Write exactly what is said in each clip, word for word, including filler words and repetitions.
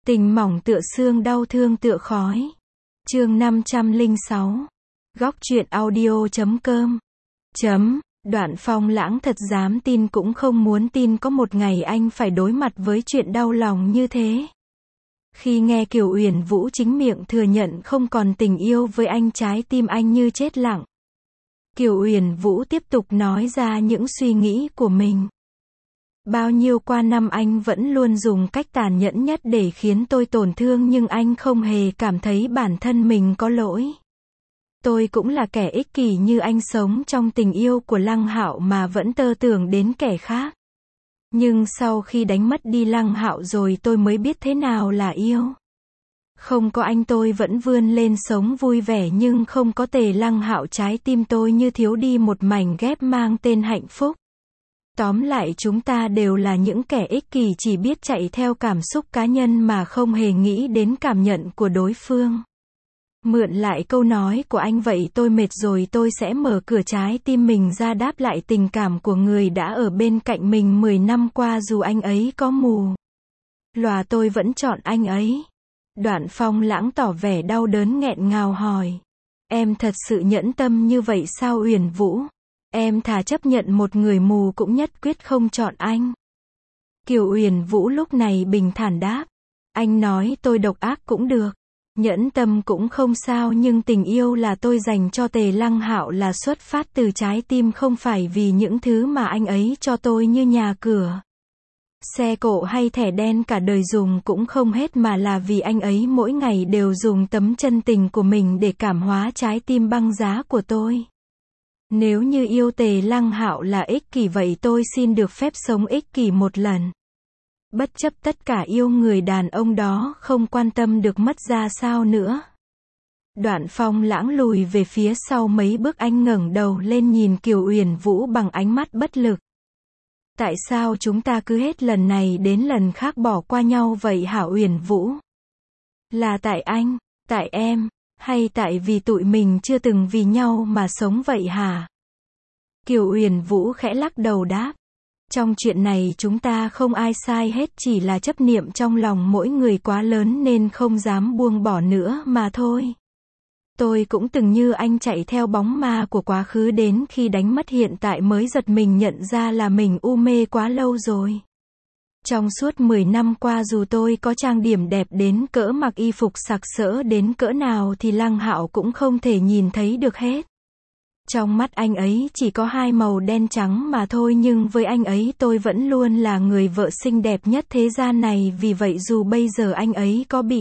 Tình mỏng tựa xương, đau thương tựa khói. Chương năm trăm lẻ sáu. Góc truyện audio chấm com. Chấm. Đoạn Phong Lãng thật dám tin cũng không muốn tin có một ngày anh phải đối mặt với chuyện đau lòng như thế. Khi nghe Kiều Uyển Vũ chính miệng thừa nhận không còn tình yêu với anh, trái tim anh như chết lặng. Kiều Uyển Vũ tiếp tục nói ra những suy nghĩ của mình. Bao nhiêu qua năm anh vẫn luôn dùng cách tàn nhẫn nhất để khiến tôi tổn thương, nhưng anh không hề cảm thấy bản thân mình có lỗi. Tôi cũng là kẻ ích kỷ như anh, sống trong tình yêu của Lăng Hạo mà vẫn tơ tưởng đến kẻ khác. Nhưng sau khi đánh mất đi Lăng Hạo rồi tôi mới biết thế nào là yêu. Không có anh tôi vẫn vươn lên sống vui vẻ, nhưng không có Tề Lăng Hạo trái tim tôi như thiếu đi một mảnh ghép mang tên hạnh phúc. Tóm lại chúng ta đều là những kẻ ích kỷ, chỉ biết chạy theo cảm xúc cá nhân mà không hề nghĩ đến cảm nhận của đối phương. Mượn lại câu nói của anh, vậy tôi mệt rồi tôi sẽ mở cửa trái tim mình ra đáp lại tình cảm của người đã ở bên cạnh mình mười năm qua, dù anh ấy có mù lòa tôi vẫn chọn anh ấy. Đoạn Phong Lãng tỏ vẻ đau đớn nghẹn ngào hỏi. Em thật sự nhẫn tâm như vậy sao Uyển Vũ? Em thà chấp nhận một người mù cũng nhất quyết không chọn anh. Kiều Uyển Vũ lúc này bình thản đáp. Anh nói tôi độc ác cũng được, nhẫn tâm cũng không sao, nhưng tình yêu là tôi dành cho Tề Lăng Hạo là xuất phát từ trái tim, không phải vì những thứ mà anh ấy cho tôi như nhà cửa, xe cộ hay thẻ đen cả đời dùng cũng không hết, mà là vì anh ấy mỗi ngày đều dùng tấm chân tình của mình để cảm hóa trái tim băng giá của tôi. Nếu như yêu Tề Lăng Hạo là ích kỷ, vậy tôi xin được phép sống ích kỷ một lần. Bất chấp tất cả yêu người đàn ông đó, không quan tâm được mất ra sao nữa. Đoạn Phong Lãng lùi về phía sau mấy bước, anh ngẩng đầu lên nhìn Kiều Uyển Vũ bằng ánh mắt bất lực. Tại sao chúng ta cứ hết lần này đến lần khác bỏ qua nhau vậy hả Uyển Vũ? Là tại anh, tại em, hay tại vì tụi mình chưa từng vì nhau mà sống vậy hả? Kiều Uyển Vũ khẽ lắc đầu đáp. Trong chuyện này chúng ta không ai sai hết, chỉ là chấp niệm trong lòng mỗi người quá lớn nên không dám buông bỏ nữa mà thôi. Tôi cũng từng như anh chạy theo bóng ma của quá khứ, đến khi đánh mất hiện tại mới giật mình nhận ra là mình u mê quá lâu rồi. Trong suốt mười năm qua, dù tôi có trang điểm đẹp đến cỡ, mặc y phục sặc sỡ đến cỡ nào thì Lăng Hạo cũng không thể nhìn thấy được hết. Trong mắt anh ấy chỉ có hai màu đen trắng mà thôi, nhưng với anh ấy tôi vẫn luôn là người vợ xinh đẹp nhất thế gian này, vì vậy dù bây giờ anh ấy có bị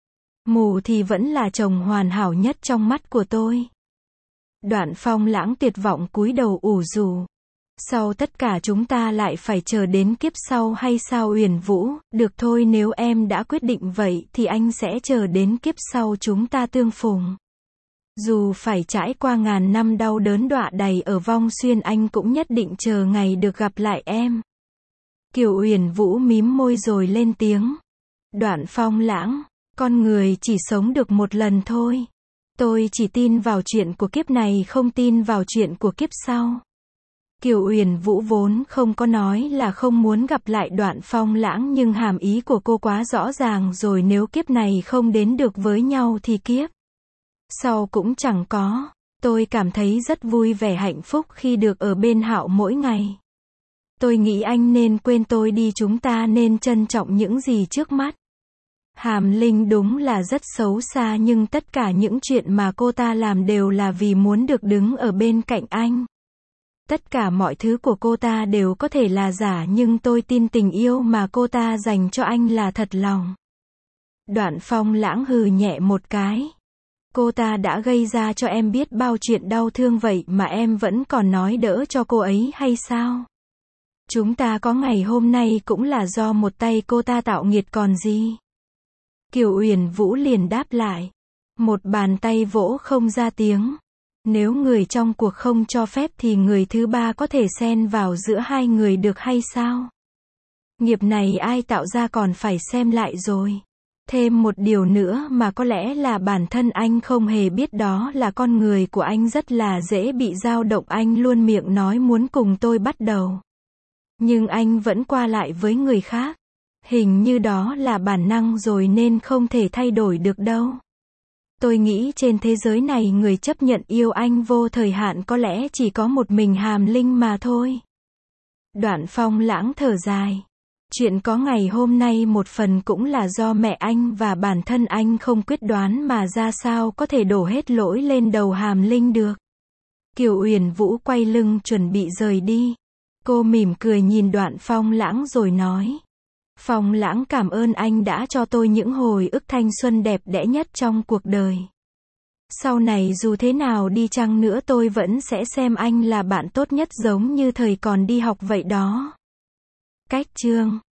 mù thì vẫn là chồng hoàn hảo nhất trong mắt của tôi. Đoạn Phong Lãng tuyệt vọng cúi đầu ủ rũ. Sau tất cả chúng ta lại phải chờ đến kiếp sau hay sao Uyển Vũ? Được thôi, nếu em đã quyết định vậy thì anh sẽ chờ đến kiếp sau chúng ta tương phùng. Dù phải trải qua ngàn năm đau đớn đọa đầy ở vong xuyên, anh cũng nhất định chờ ngày được gặp lại em. Kiều Uyển Vũ mím môi rồi lên tiếng. Đoạn Phong Lãng, con người chỉ sống được một lần thôi. Tôi chỉ tin vào chuyện của kiếp này, không tin vào chuyện của kiếp sau. Kiều Uyển Vũ vốn không có nói là không muốn gặp lại Đoạn Phong Lãng, nhưng hàm ý của cô quá rõ ràng rồi, nếu kiếp này không đến được với nhau thì kiếp sau cũng chẳng có. Tôi cảm thấy rất vui vẻ hạnh phúc khi được ở bên Hạo mỗi ngày. Tôi nghĩ anh nên quên tôi đi, chúng ta nên trân trọng những gì trước mắt. Hàm Linh đúng là rất xấu xa, nhưng tất cả những chuyện mà cô ta làm đều là vì muốn được đứng ở bên cạnh anh. Tất cả mọi thứ của cô ta đều có thể là giả, nhưng tôi tin tình yêu mà cô ta dành cho anh là thật lòng. Đoạn Phong Lãng hừ nhẹ một cái. Cô ta đã gây ra cho em biết bao chuyện đau thương vậy mà em vẫn còn nói đỡ cho cô ấy hay sao? Chúng ta có ngày hôm nay cũng là do một tay cô ta tạo nghiệt còn gì? Kiều Uyển Vũ liền đáp lại. Một bàn tay vỗ không ra tiếng. Nếu người trong cuộc không cho phép thì người thứ ba có thể xen vào giữa hai người được hay sao? Nghiệp này ai tạo ra còn phải xem lại rồi. Thêm một điều nữa mà có lẽ là bản thân anh không hề biết, đó là con người của anh rất là dễ bị dao động. Anh luôn miệng nói muốn cùng tôi bắt đầu, nhưng anh vẫn qua lại với người khác. Hình như đó là bản năng rồi nên không thể thay đổi được đâu. Tôi nghĩ trên thế giới này người chấp nhận yêu anh vô thời hạn có lẽ chỉ có một mình Hàm Linh mà thôi. Đoạn Phong Lãng thở dài. Chuyện có ngày hôm nay một phần cũng là do mẹ anh và bản thân anh không quyết đoán mà ra sao có thể đổ hết lỗi lên đầu Hàm Linh được. Kiều Uyển Vũ quay lưng chuẩn bị rời đi. Cô mỉm cười nhìn Đoạn Phong Lãng rồi nói. Phong Lãng, cảm ơn anh đã cho tôi những hồi ức thanh xuân đẹp đẽ nhất trong cuộc đời. Sau này dù thế nào đi chăng nữa tôi vẫn sẽ xem anh là bạn tốt nhất giống như thời còn đi học vậy đó. Cách chương